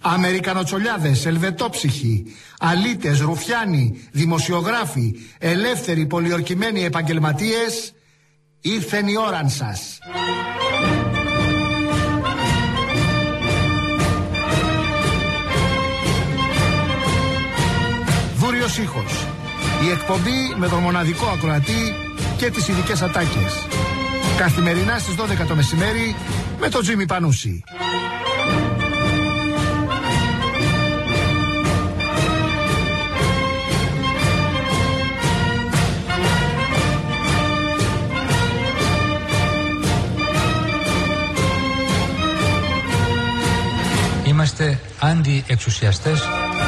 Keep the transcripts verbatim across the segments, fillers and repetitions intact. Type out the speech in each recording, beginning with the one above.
Αμερικανοτσολιάδες, ελβετόψυχοι, αλήτες, ρουφιάνοι, δημοσιογράφοι, ελεύθεροι, πολιορκημένοι επαγγελματίες, ήρθεν η ώραν σας. Δούριος ήχος. Η εκπομπή με τον μοναδικό ακροατή και τις ειδικές ατάκες. Καθημερινά στις δώδεκα το μεσημέρι με τον Τζίμι Πανούση. Είμαστε αντιεξουσιαστές.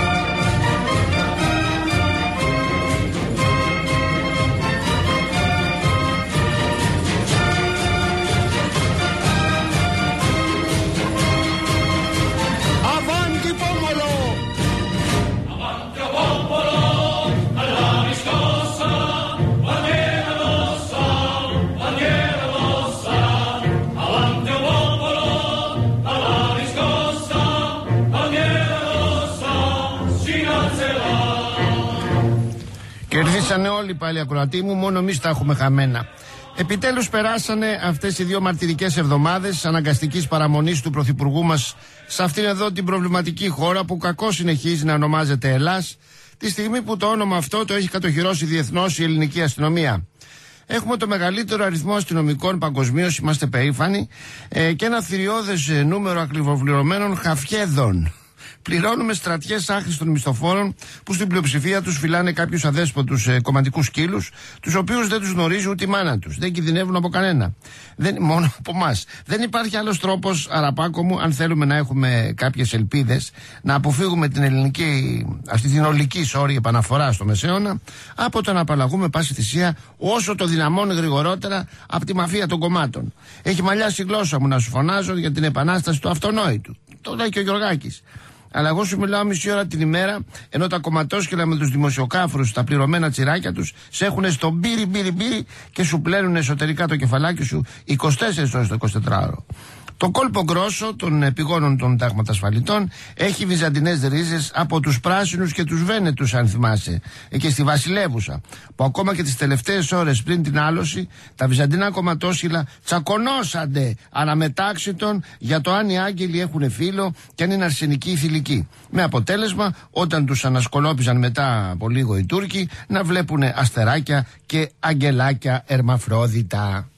Κερδίσανε όλοι πάλι ακροατοί μου, μόνο εμείς τα έχουμε χαμένα. Επιτέλους περάσανε αυτές οι δύο μαρτυρικές εβδομάδες αναγκαστικής παραμονής του Πρωθυπουργού μας σε αυτήν εδώ την προβληματική χώρα που κακώς συνεχίζει να ονομάζεται Ελλάς, τη στιγμή που το όνομα αυτό το έχει κατοχυρώσει διεθνώς η ελληνική αστυνομία. Έχουμε το μεγαλύτερο αριθμό αστυνομικών παγκοσμίως, είμαστε περήφανοι, ε, και ένα θηριώδες νούμερο ακριβοπληρωμένων χαφιέδων. Πληρώνουμε στρατιές άχρηστων μισθοφόρων που στην πλειοψηφία τους φυλάνε κάποιους αδέσποτους ε, κομματικούς σκύλους, τους οποίους δεν τους γνωρίζει ούτε η μάνα τους. Δεν κινδυνεύουν από κανένα. Δεν, μόνο από εμάς. Δεν υπάρχει άλλος τρόπος, Αραπάκο μου, αν θέλουμε να έχουμε κάποιες ελπίδες να αποφύγουμε την ελληνική, αυτή την ολική σόρη επαναφορά στο Μεσαίωνα, από το να απαλλαγούμε πάση θυσία όσο το δυναμώνει γρηγορότερα από τη μαφία των κομμάτων. Έχει μαλλιάσει η γλώσσα μου να σου φωνάζω για την επανάσταση του αυτονόητου. Το λέει και ο Γιωργάκης. Αλλά εγώ σου μιλάω μισή ώρα την ημέρα, ενώ τα κομματόσκυλα με τους δημοσιοκάφρους, τα πληρωμένα τσιράκια τους, σε έχουν στο μπύρι μπύρι μπύρι και σου πλένουν εσωτερικά το κεφαλάκι σου είκοσι τέσσερις ώρες το εικοσιτετράωρο. Το κόλπο γκρόσο των επιγόνων των τάγματασφαλιτών έχει βυζαντινές ρίζες από τους πράσινους και τους βένετους, αν θυμάσαι, και στη Βασιλεύουσα, που ακόμα και τις τελευταίες ώρες πριν την άλωση τα βυζαντινά κομματόσυλα τσακωνώσανται αναμετάξιτον για το αν οι άγγελοι έχουν φύλλο και αν είναι αρσενικοί ή θηλυκοί. Με αποτέλεσμα, όταν τους ανασκολόπιζαν μετά από λίγο οι Τούρκοι, να βλέπουν αστεράκια και αγγελάκια ερμαφρόδιτα.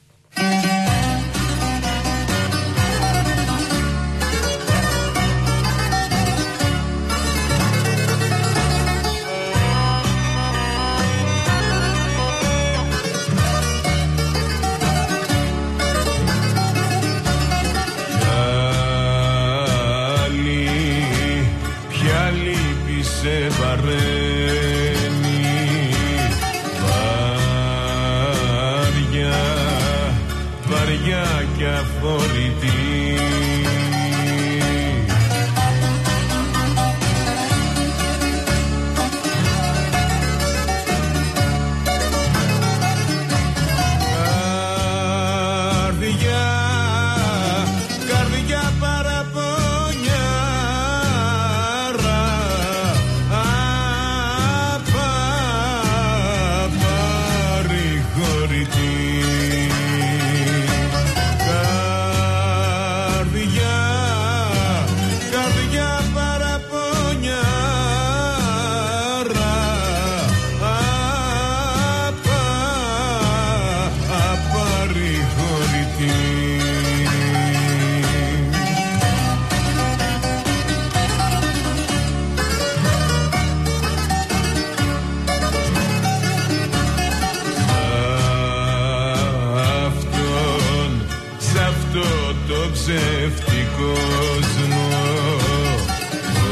ψεύτικο κόσμο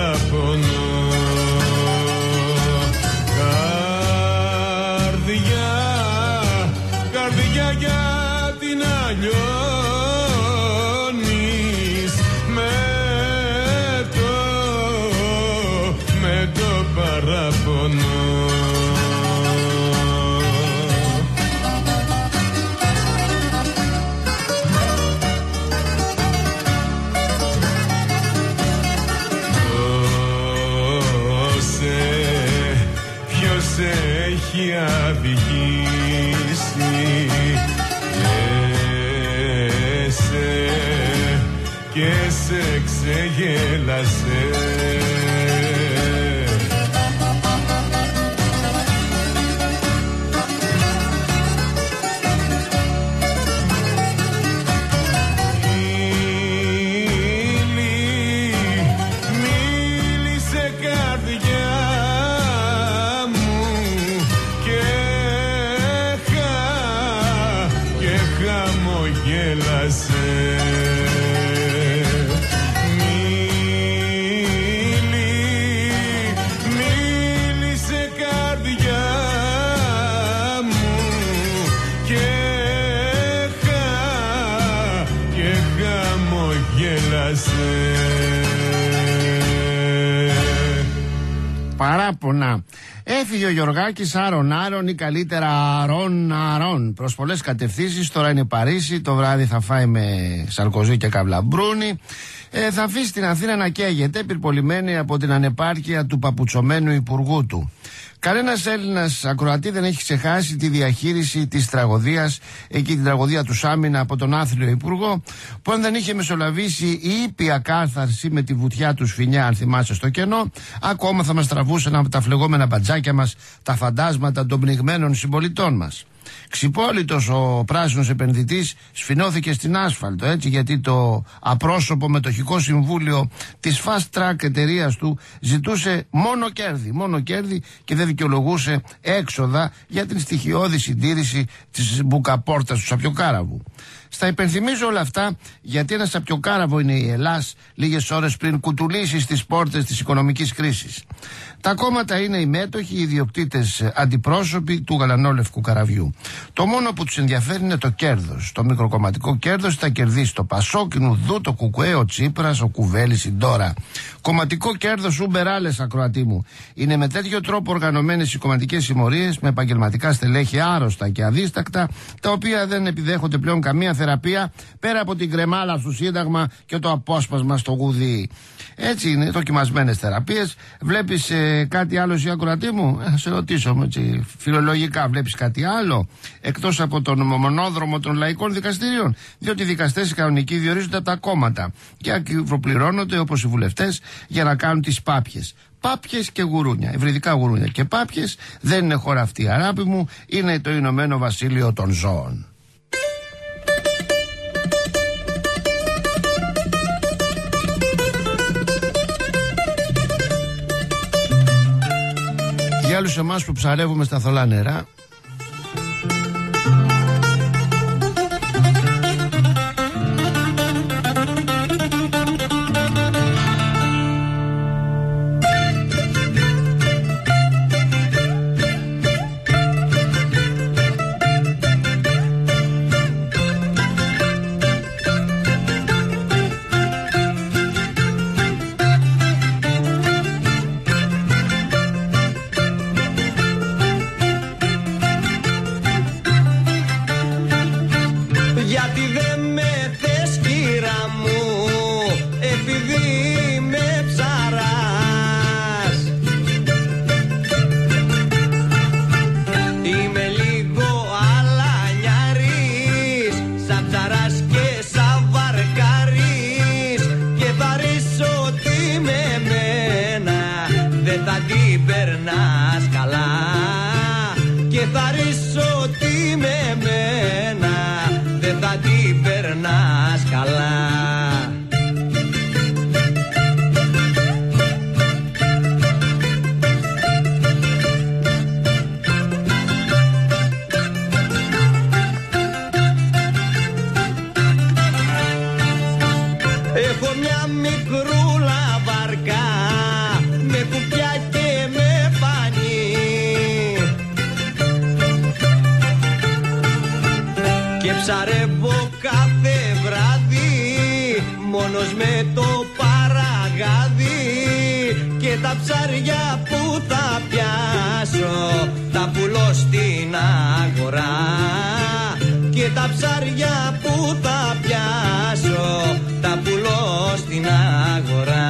παραπονώ. Καρδιά, καρδιά γιατί να λιώνεις με το, με το παραπονώ. Έχει αδικήσει και σε, και σε ξεγέλασε. Παράπονα. Έφυγε ο Γιωργάκης άρον άρον ή καλύτερα αρών αρών. Προς πολλές κατευθύνσεις. Τώρα είναι Παρίσι. Το βράδυ θα φάει με Σαρκοζή και Καβλαμπρούνη. Ε, θα αφήσει την Αθήνα να καίγεται, πυρπολημένη από την ανεπάρκεια του παπουτσωμένου υπουργού του. Κανένας Έλληνας ακροατή δεν έχει ξεχάσει τη διαχείριση της τραγωδίας, εκεί την τραγωδία του Σάμινα από τον άθλιο υπουργό, που αν δεν είχε μεσολαβήσει η ήπια κάθαρση με τη βουτιά του Σφινιά, αν θυμάσαι, στο κενό, ακόμα θα μας τραβούσαν από τα φλεγόμενα μπατζάκια μας τα φαντάσματα των πνιγμένων συμπολιτών μας. Ξυπόλυτος ο πράσινος επενδυτής σφινώθηκε στην άσφαλτο, έτσι, γιατί το απρόσωπο μετοχικό συμβούλιο της Fast Track εταιρείας του ζητούσε μόνο κέρδη, μόνο κέρδη και δεν δικαιολογούσε έξοδα για την στοιχειώδη συντήρηση της μπουκαπόρτας του Σαπιοκάραβου. Στα υπενθυμίζω όλα αυτά γιατί ένα Σαπιοκάραβο είναι η Ελλάς λίγες ώρες πριν κουτουλήσει στις πόρτες της οικονομικής κρίσης. Τα κόμματα είναι οι μέτοχοι, οι ιδιοκτήτες αντιπρόσωποι του γαλανόλευκου καραβιού. Το μόνο που τους ενδιαφέρει είναι το κέρδος. Το μικροκομματικό κέρδος θα κερδίσει το Πασόκ, η Νουδού, το Κουκουέ, ο Τσίπρας, ο Κουβέλης, η Ντόρα. Κομματικό κέρδος ούμπερ άλλες, ακροατή μου. Είναι με τέτοιο τρόπο οργανωμένες οι κομματικές συμμορίες με επαγγελματικά στελέχη άρρωστα και αδίστακτα, τα οποία δεν επιδέχονται πλέον καμία θεραπεία πέρα από την κρεμάλα στο Σύνταγμα και το απόσπασμα στο γουδί. Έτσι είναι, δοκιμασμένες θεραπείες. Βλέπεις ε, κάτι άλλο, εσύ ακροατή μου? Ε, σε ρωτήσω, έτσι, φιλολογικά, βλέπεις κάτι άλλο εκτός από τον μονόδρομο των λαϊκών δικαστηρίων? Διότι οι δικαστές οι κανονικοί διορίζονται από τα κόμματα και ακυβροπληρώνονται όπως οι βουλευτές για να κάνουν τις πάπιες. Πάπιες και γουρούνια, ευρυδικά γουρούνια και πάπιες. Δεν είναι χώρα αυτή, αγάπη μου, είναι το Ηνωμένο Βασίλειο των ζώων. Για όλους εμάς που ψαρεύουμε στα θολά νερά, ψαρεύω κάθε βράδυ μόνος με το παραγάδι και τα ψάρια που θα πιάσω τα πουλώ στην αγορά και τα ψάρια που θα πιάσω τα πουλώ στην αγορά.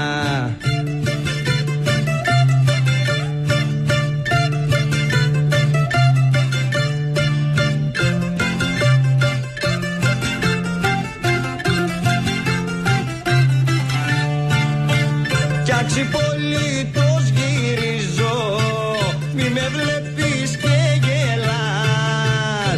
Κι αξιπολίτως γυρίζω, μη με βλέπεις και γελάς.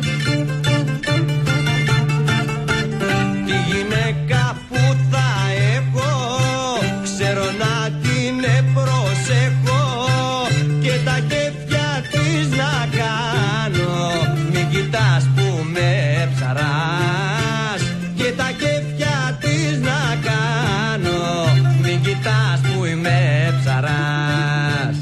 Τη γυναίκα που θα έχω, ξέρω να την προσέχω και τα κέφια της να κάνω. Μην κοιτάς που με ψαράς και τα κέφια της να κάνω. Μην κοιτάς που είμαι ψαράς.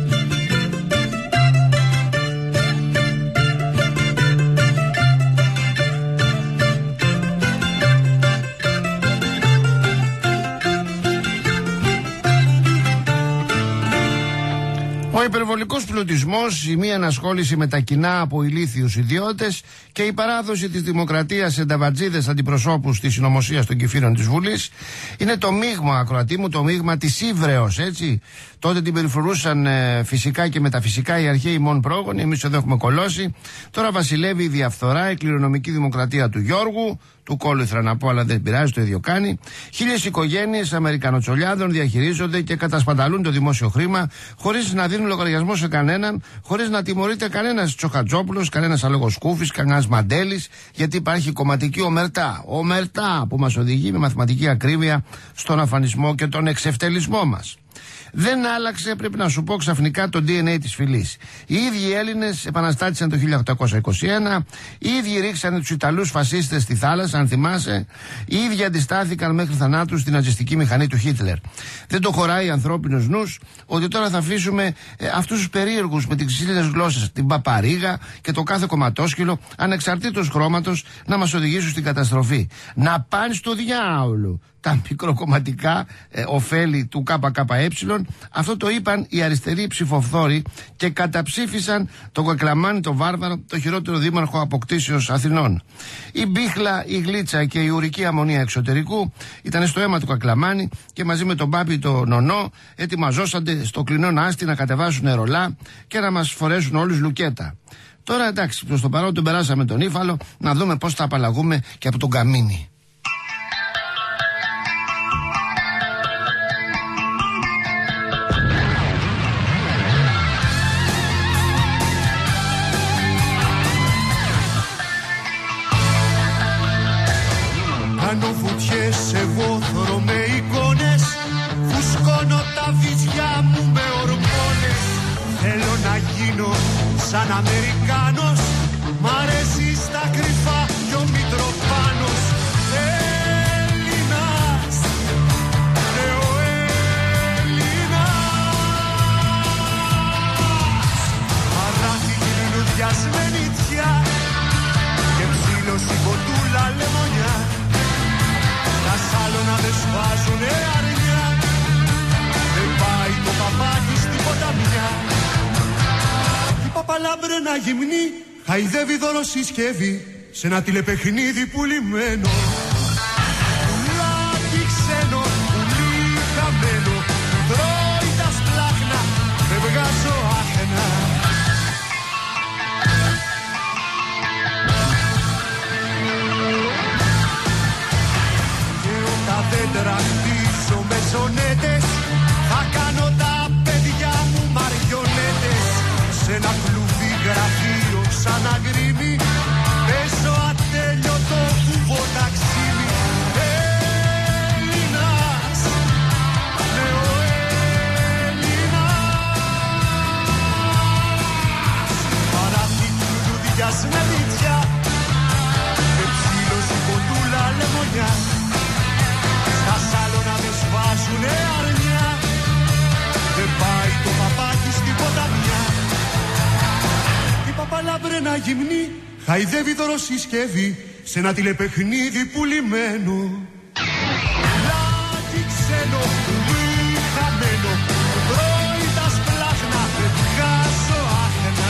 Ο υπερβολικός πλουτισμός, η μη ανασχόληση με τα κοινά από ηλίθιους ιδιώτες και η παράδοση της δημοκρατίας σε νταβατζίδες αντιπροσώπους της συνωμοσίας των κυφήνων της Βουλής είναι το μείγμα, ακροατή μου, το μείγμα της ύβρεως, έτσι. Τότε την περιφρουρούσαν ε, φυσικά και μεταφυσικά οι αρχαίοι μόν πρόγονοι, εμείς εδώ έχουμε κολώσει. Τώρα βασιλεύει η διαφθορά, η κληρονομική δημοκρατία του Γιώργου, του Κόλουθρα να πω, αλλά δεν πειράζει, το ίδιο κάνει. Χίλιες οικογένειες Αμερικανοτσολιάδων διαχειρίζονται και κατασπαταλούν το δημόσιο χρήμα, χωρίς να δίνουν λογαριασμό σε κανέναν, χωρίς να τιμωρείται κανένας Τσοχατζόπουλος, κανένας Αλογοσκούφης, κανένας Μαντέλης, γιατί υπάρχει κομματική ομερτά. Ομερτά που μας οδηγεί με μαθηματική ακρίβεια στον αφανισμό και τον εξευτελισμό μας. Δεν άλλαξε, πρέπει να σου πω, ξαφνικά το ντι εν έι της φυλής. Οι ίδιοι οι Έλληνες επαναστάτησαν το χίλια οκτακόσια είκοσι ένα, οι ίδιοι ρίξανε τους Ιταλούς φασίστες στη θάλασσα, αν θυμάσαι, οι ίδιοι αντιστάθηκαν μέχρι θανάτου στην ναζιστική μηχανή του Χίτλερ. Δεν το χωράει ανθρώπινος νους ότι τώρα θα αφήσουμε ε, αυτούς τους περίεργους με τις ξύλινες γλώσσες, την παπαρίγα και το κάθε κομματόσκυλο, ανεξαρτήτως χρώματος, να μας οδηγήσουν στην καταστροφή. Να πάνε στο διάολο τα μικροκομματικά ε, ωφέλη του ΚΚΕ. Αυτό το είπαν οι αριστεροί ψηφοφθόροι και καταψήφισαν τον Κακλαμάνη, τον Βάρβαρο, το χειρότερο δήμαρχο αποκτήσεως Αθηνών. Η μπίχλα, η γλίτσα και η ουρική αμμονία εξωτερικού ήταν στο αίμα του Κακλαμάνη και μαζί με τον Πάπη τον Νονό ετοιμαζόσανται στο κλεινό άστι να κατεβάσουν νερολά και να μας φορέσουν όλους λουκέτα. Τώρα εντάξει, προς το παρόν τον περάσαμε τον Ήφαλο, να δούμε πώς θα απαλλαγούμε και από τον Καμίνη. Κάνω βουτιές σε βόθρο με εικόνες, φουσκώνω τα βυζιά μου με ορμόνες. Θέλω να γίνω σαν Αμερικάνος, μ' αρέσει στα κρυφά κι ο Μητροπάνος. Έλληνας, ναι ο Έλληνας. Παράθη λουλουδιασμένη τιά και ψήλωση κοντούλα λεμονιά. Τα σάλωνα δεν σβάζουνε αρνιά, δεν πάει το παπάκι στην ποταμιά. Η παπαλάμπρενα γυμνή χαϊδεύει δωροσυσκεύη σε ένα τηλεπαιχνίδι πουλημένο. Πουλάκι ξένο, πουλί χαμένο, τρώει τα σπλάχνα, δεν βγάζω άχνα. Δέντρα χτίσω με σονέτες, θα κάνω τα παιδιά μου μαριονέτες. Σε ένα κλουβί γραφείο σαν αγρίμι, παίζω ατέλειωτο βουβό ταξίμι. Έλληνας, ναι ο Έλληνας. Παράθηκη λουλουδιασμένη τιά και ψήλωση κοντούλα λεμονιά. Τα σάλωνα δεν σβάζουνε αρνιά, δεν πάει το παπάκι στην ποταμιά. Η παπαλάμπρενα γυμνή χαϊδεύει δωροσυσκευή σε ένα τηλεπαιχνίδι πουλημένο. Λάκι ξένο, μη χαμένο, τρώει τα σπλάχνα, δεν βγάζω άχνα.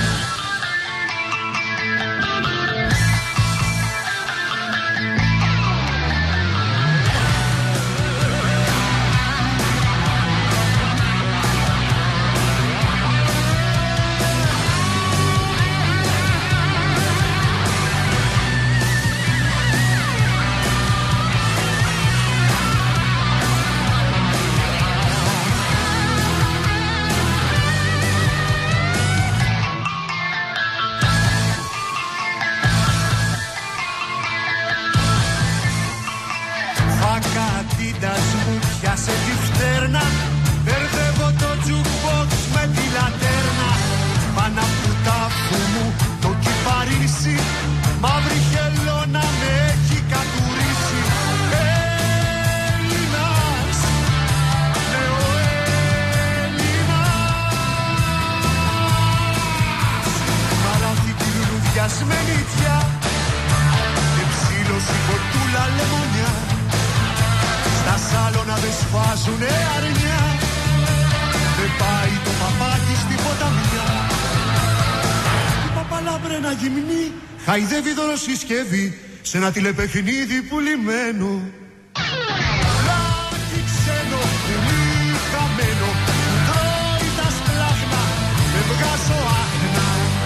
Πιάσε τη φτέρνα, μπερδεύω το jukebox με τη λατέρνα. Πάνω από τάφου μου το κυπαρίσι, μαύρη χελώνα με έχει κατουρίσει. Έλληνας, ναι ο Έλληνας. Μαλάθη τη λουλουδιασμένη τιά και ψήλωση κοτούλα λεμονιά. Τα σάλωνα δε σφάζουνε αρνιά, δεν πάει το παπάκι στη ποταμιά. Η παπαλάμπρενα γυμνή χαϊδεύει δωροσυσκευή σε ένα τηλεπαιχνίδι πουλημένο. Λάκι ξένο, μη χαμένο, τρώει τα σπλάχνα, δεν βγάζω άχνα.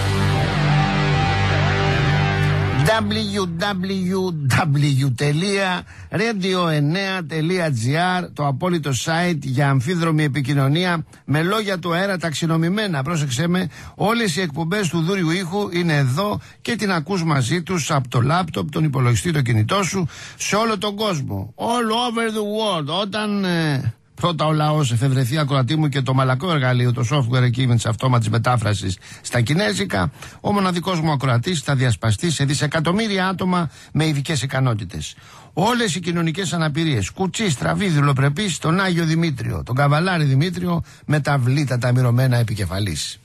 double-u double-u double-u τελεία radio εννέα τελεία τζι άρ, το απόλυτο site για αμφίδρομη επικοινωνία με λόγια του αέρα ταξινομημένα. Πρόσεξε με, όλες οι εκπομπές του Δούριου Ήχου είναι εδώ και την ακούς μαζί τους από το λάπτοπ, τον υπολογιστή, το κινητό σου, σε όλο τον κόσμο. All over the world. Όταν ε, πρώτα ο λαός εφευρεθεί, ακροατή μου, και το μαλακό εργαλείο, το software εκεί με τις αυτόματες μετάφρασης στα κινέζικα, ο μοναδικός μου ακροατής θα διασπαστεί σε δισεκατομμύρια άτομα με ειδικές ικανότητες. Όλες οι κοινωνικές αναπηρίες, κουτσί, στραβή, δουλοπρεπής, τον Άγιο Δημήτριο, τον Καβαλάρη Δημήτριο, με τα βλήτατα μυρωμένα επικεφαλής.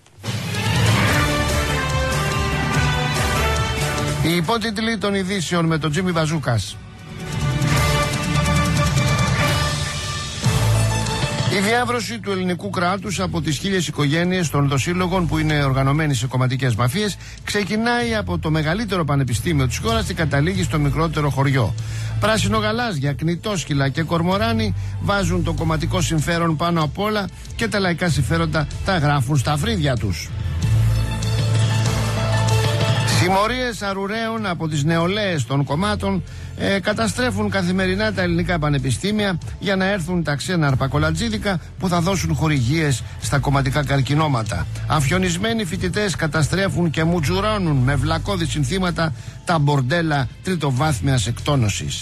Οι υπότιτλοι των ειδήσεων με τον Τζίμι Βαζούκας. Η διάβρωση του ελληνικού κράτους από τις χίλιες οικογένειες των δοσύλλογων που είναι οργανωμένοι σε κομματικές μαφίες ξεκινάει από το μεγαλύτερο πανεπιστήμιο της χώρας και καταλήγει στο μικρότερο χωριό. Πράσινο-γαλάζια, κνητόσκυλα και κορμοράνι βάζουν το κομματικό συμφέρον πάνω απ' όλα και τα λαϊκά συμφέροντα τα γράφουν στα φρύδια τους. Συμμορίες αρουραίων από τις νεολαίες των κομμάτων ε, καταστρέφουν καθημερινά τα ελληνικά πανεπιστήμια για να έρθουν τα ξένα αρπακολατζίδικα που θα δώσουν χορηγίες στα κομματικά καρκινώματα. Αμφιονισμένοι φοιτητές καταστρέφουν και μουτζουρώνουν με βλακώδη συνθήματα τα μπορντέλα τριτοβάθμιας εκτόνωσης.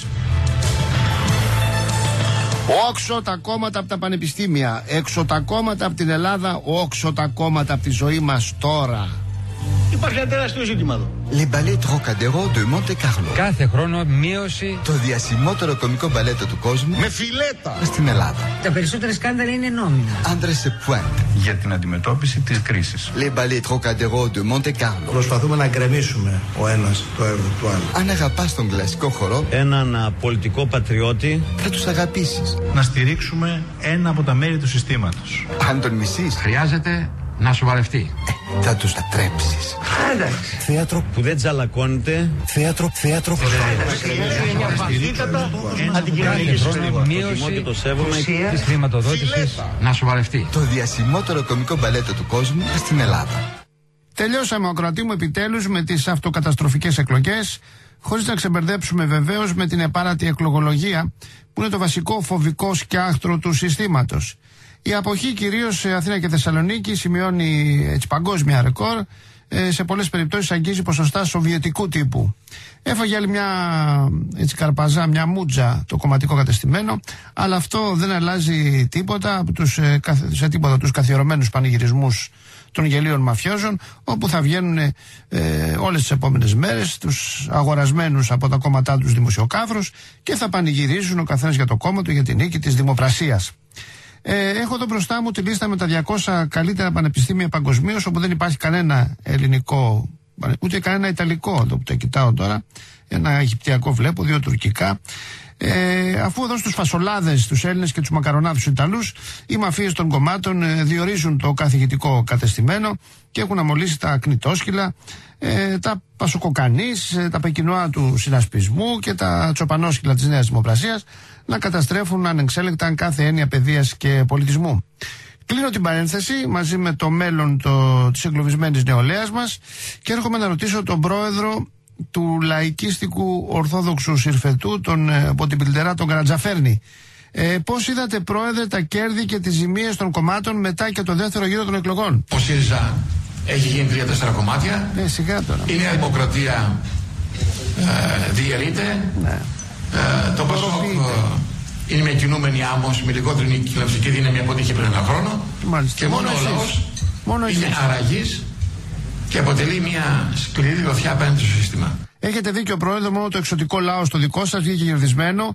Όξω τα κόμματα από τα πανεπιστήμια, έξω τα κόμματα από την Ελλάδα, όξω τα κόμματα από τη ζωή μας τώρα. Υπάρχει ένα τεράστιο ζήτημα εδώ. Les ballets Trocadéro de Monte Carlo. Κάθε χρόνο μείωση. Το διασημότερο κομικό μπαλέτο του κόσμου. Με φιλέτα. Στην Ελλάδα. Τα περισσότερα σκάνδαλα είναι νόμιμα. Άντρες σε pointe. Για την αντιμετώπιση της κρίσης. Les ballets Trocadéro de Monte Carlo. Προσπαθούμε να γκρεμίσουμε ο ένας το έργο του άλλου. Αν αγαπάς τον κλασικό χορό, έναν πολιτικό πατριώτη, θα τους αγαπήσεις. Να στηρίξουμε ένα από τα μέρη του συστήματος. Αν τον μισείς, Χρειάζεται να σοβαρευτεί. Ε, θα τους ατρέψεις. Θέατρο που δεν τζαλακώνεται. Θέατρο, θέατρο. Κάθε χρόνο μείωση της χρηματοδότησης να σοβαρευτεί. Το διασημότερο κομικό μπαλέτο του κόσμου στην Ελλάδα. Τελειώσαμε, ακροατή μου, επιτέλους με τις αυτοκαταστροφικές εκλογές, χωρίς να ξεμπερδέψουμε βεβαίως με την επάρατη εκλογολογία που είναι το βασικό φοβικό σκιάχτρο του συστήματος. Η αποχή κυρίως σε Αθήνα και Θεσσαλονίκη σημειώνει έτσι παγκόσμια ρεκόρ, ε, σε πολλές περιπτώσεις αγγίζει ποσοστά σοβιετικού τύπου. Έφαγε άλλη μια έτσι καρπαζά, μια μούτζα το κομματικό κατεστημένο, αλλά αυτό δεν αλλάζει τίποτα τους, ε, σε τίποτα τους καθιερωμένους πανηγυρισμούς των γελίων μαφιόζων, όπου θα βγαίνουν ε, όλες τις επόμενες μέρες τους αγορασμένους από τα κόμματά τους δημοσιοκάφρους και θα πανηγυρίζουν ο καθένας για το κόμμα του, για την νίκη της δημοπρασίας. Ε, έχω εδώ μπροστά μου τη λίστα με τα διακόσια καλύτερα πανεπιστήμια παγκοσμίως, όπου δεν υπάρχει κανένα ελληνικό ούτε κανένα ιταλικό, το που το κοιτάω τώρα. Ένα αιγυπτιακό βλέπω, δύο τουρκικά. Ε, αφού εδώ στους φασολάδες, τους Έλληνες και τους μακαρονάδους Ιταλούς, οι μαφίες των κομμάτων ε, διορίζουν το καθηγητικό κατεστημένο και έχουν αμολύσει τα κνητόσκυλα, ε, τα πασοκοκανείς, ε, τα πεκινόα του συνασπισμού και τα τσοπανόσκυλα της Νέας Δημοκρασίας να καταστρέφουν ανεξέλεγκτα κάθε έννοια παιδείας και πολιτισμού. Κλείνω την παρένθεση μαζί με το μέλλον το, της εγκλωβισμένης νεολαίας μας και έρχομαι να ρωτήσω τον πρόεδρο του λαϊκίστικου ορθόδοξου Συρφετού, τον Ποτιμπιλτερά, τον Καρατζαφέρνη. Ε, πώς είδατε, πρόεδρε, τα κέρδη και τις ζημίες των κομμάτων μετά και το δεύτερο γύρο των εκλογών? Ο ΣΥΡΙΖΑ έχει γίνει τρία τέσσερα κομμάτια. Ε, σιγά τώρα. Η Νέα Δημοκρατία ε, διαιρείται. Ναι. Ε, το ΠΑΣΟΚ ε, είναι μια κινούμενη άμμος, με λιγότερη κοινωνική δύναμη από ό,τι είχε πριν ένα χρόνο. Μάλιστα. Και μόνο, μόνο ο λαός είναι αραγής και αποτελεί μια σκληρή γροθιά απέναντι στο σύστημα. Έχετε δίκιο, πρόεδρε, μόνο το εξωτικό λαός το δικό σας βγήκε κερδισμένο.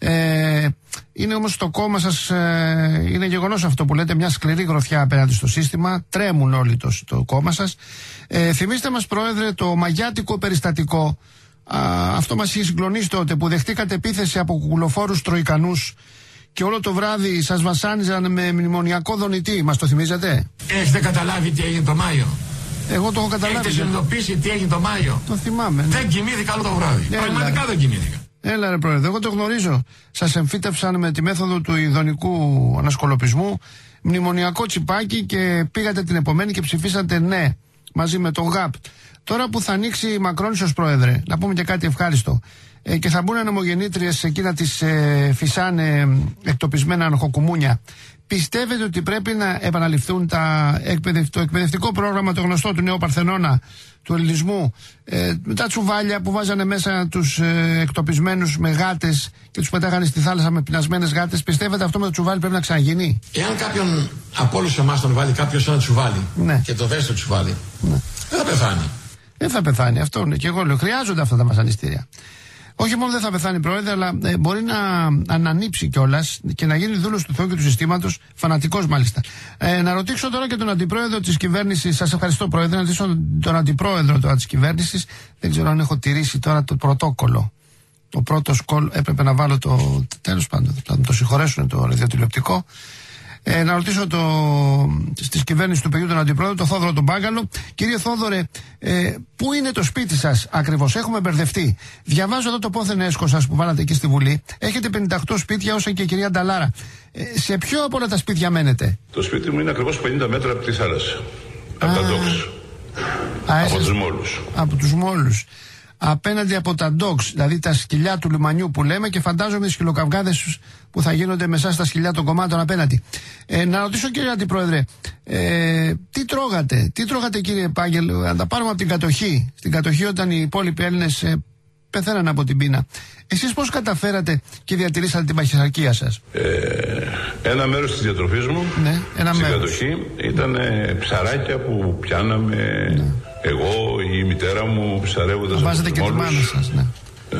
Ε, είναι όμως το κόμμα σας, ε, είναι γεγονός αυτό που λέτε, μια σκληρή γροθιά απέναντι στο σύστημα. Τρέμουν όλοι το, το κόμμα σας. Ε, θυμήστε μας, πρόεδρε, το μαγιάτικο περιστατικό. Α, αυτό μας είχε συγκλονίσει τότε που δεχτήκατε επίθεση από κουκουλοφόρους τροϊκανούς και όλο το βράδυ σας βασάνιζαν με μνημονιακό δονητή. Μας το θυμίζετε? Έχετε καταλάβει τι έγινε το Μάιο? Εγώ το έχω καταλάβει. Έχετε συνειδητοποιήσει τι έγινε το Μάιο? Το θυμάμαι. Ναι. Δεν κοιμήθηκα όλο το βράδυ. Έλα. Πραγματικά δεν κοιμήθηκα. Έλα ρε πρόεδρε, εγώ το γνωρίζω. Σας εμφύτευσαν με τη μέθοδο του ειδονικού ανασκολοπισμού μνημονιακό τσιπάκι και πήγατε την επομένη και ψηφίσατε ναι μαζί με τον ΓΑΠ. Τώρα που θα ανοίξει η Μακρόνισσος, πρόεδρε, να πούμε και κάτι ευχάριστο. Ε, και θα μπουν ανεμογεννήτριες εκεί να τις ε, φυσάνε εκτοπισμένα αρχοκουμούνια. Πιστεύετε ότι πρέπει να επαναληφθούν τα εκπαιδευ... το εκπαιδευτικό πρόγραμμα, το γνωστό του Νέου Παρθενώνα, του ελληνισμού, ε, τα τσουβάλια που βάζανε μέσα τους ε, εκτοπισμένους με γάτες και τους πετάγανε στη θάλασσα με πεινασμένες γάτες? Πιστεύετε αυτό με το τσουβάλι πρέπει να ξαναγίνει? Εάν κάποιον από όλους εμάς τον βάλει κάποιος ένα τσουβάλι, ναι, και το δέσει το τσουβάλι, ναι, δεν θα πεθάνει. Δεν θα πεθάνει, αυτό είναι. Και εγώ λέω, χρειάζονται αυτά τα βασανιστήρια. Όχι μόνο δεν θα πεθάνει, πρόεδρε, αλλά ε, μπορεί να ανανύψει κιόλας και να γίνει δούλος του Θεού και του συστήματος, φανατικός μάλιστα. Ε, να ρωτήσω τώρα και τον αντιπρόεδρο της κυβέρνησης. Σας ευχαριστώ, πρόεδρε. Να ρωτήσω τον αντιπρόεδρο τώρα της κυβέρνησης. Δεν ξέρω αν έχω τηρήσει τώρα το πρωτόκολλο. Το πρώτο σκολ έπρεπε να βάλω το. Τέλος πάντων, θα το συγχωρέσουν το ραδιοτηλεοπτικό. Ε, να ρωτήσω το, στις κυβέρνησης του παιδιού τον αντιπρόεδρο, τον Θόδωρο τον Μπάγκαλο. Κύριε Θόδωρε, ε, πού είναι το σπίτι σας ακριβώς? Έχουμε μπερδευτεί. Διαβάζω εδώ το πόθεν έσχο σας που βάλατε εκεί στη Βουλή. Έχετε πενήντα οκτώ σπίτια, όσα και η κυρία Νταλάρα. Ε, σε ποιο από όλα τα σπίτια μένετε? Το σπίτι μου είναι ακριβώς πενήντα μέτρα από τη θάλασσα. Από τα ντόξ. Από τους μόλους. Από τους μόλους. Απέναντι από τα dogs, δηλαδή τα σκυλιά του λιμανιού που λέμε, και φαντάζομαι τις σκυλοκαυγάδες που θα γίνονται μέσα στα σκυλιά των κομμάτων απέναντι. Ε, να ρωτήσω, κύριε Αντιπρόεδρε, ε, τι τρώγατε, τι τρώγατε κύριε Πάγκελ, να τα πάρουμε από την κατοχή, στην κατοχή όταν οι υπόλοιποι Έλληνες ε, πεθαίναν από την πείνα. Εσείς πώς καταφέρατε και διατηρήσατε την παχυσαρκία σας? Ε, ένα μέρος της διατροφής μου, ναι, ένα στην μέρος. κατοχή ήταν ε, ψαράκια που πιάναμε, ναι, εγώ ή η μητέρα μου ψαρεύοντας από τους μόλους, σας, ναι,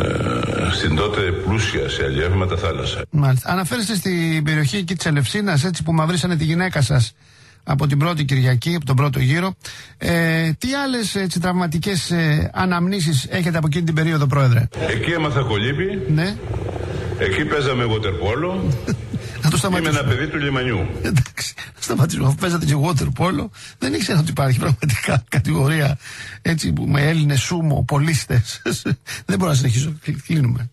ε, στην τότε πλούσια σε αλλιεύματα θάλασσα. Μάλιστα. Αναφέρεστε στην περιοχή εκεί της Ελευσίνας, έτσι που μαυρίσανε τη γυναίκα σας από την πρώτη Κυριακή, από τον πρώτο γύρο. Ε, τι άλλες έτσι, τραυματικές ε, αναμνήσεις έχετε από εκείνη την περίοδο, πρόεδρε? Εκεί έμαθα κολύμπη. Ναι. Εκεί παίζαμε waterpolo. Να το σταματήσουμε. Είμαι ένα παιδί του λιμανιού. Εντάξει, να σταματήσουμε. Αφού παίζατε και waterpolo, δεν ήξερα ότι υπάρχει πραγματικά κατηγορία έτσι με Έλληνες σούμο, πολίστες. Δεν μπορώ να συνεχίσω. Κλείνουμε.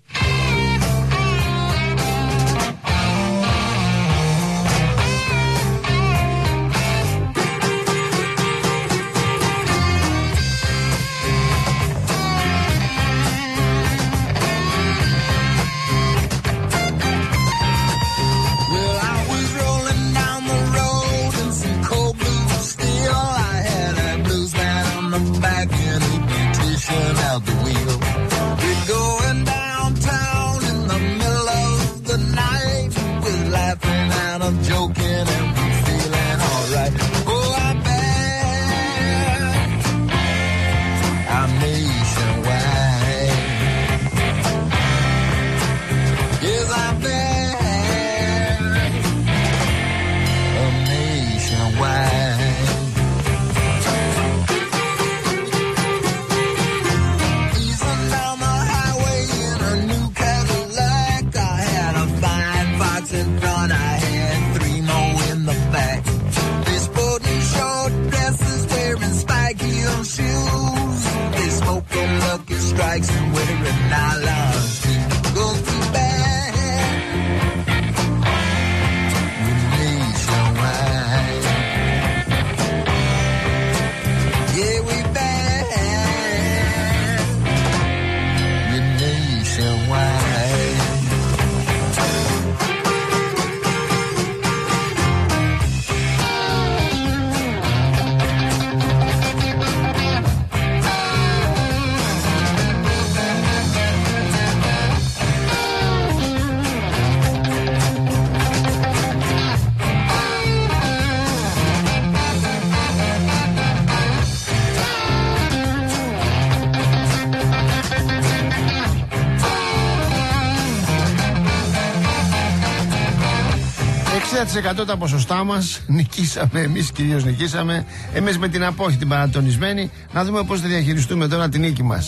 εξήντα τοις εκατό τα ποσοστά μας. Νικήσαμε, εμείς κυρίως νικήσαμε. Εμείς με την απόχη την παρατονισμένη. Να δούμε πώς θα διαχειριστούμε τώρα την νίκη μας.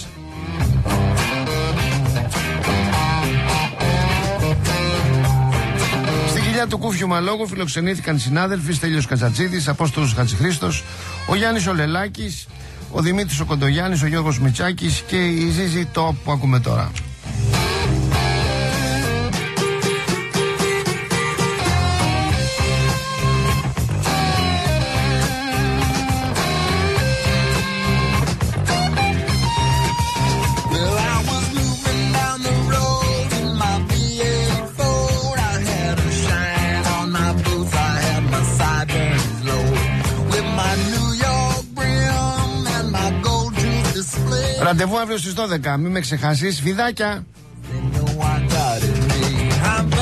Στη κοιλιά του Κούφιου Μαλόγου φιλοξενήθηκαν συνάδελφοι Στέλιος Κατσατσίδης, Απόστολος Χατζηχρήστος, ο Γιάννης ο Λελάκης, ο Δημήτρης ο Κοντογιάννης, ο Γιώργος Μητσάκης και η Ζίζη Top που ακούμε τώρα. Ραντεβού αύριο στις δώδεκα. Μην με ξεχάσεις, φιδάκια.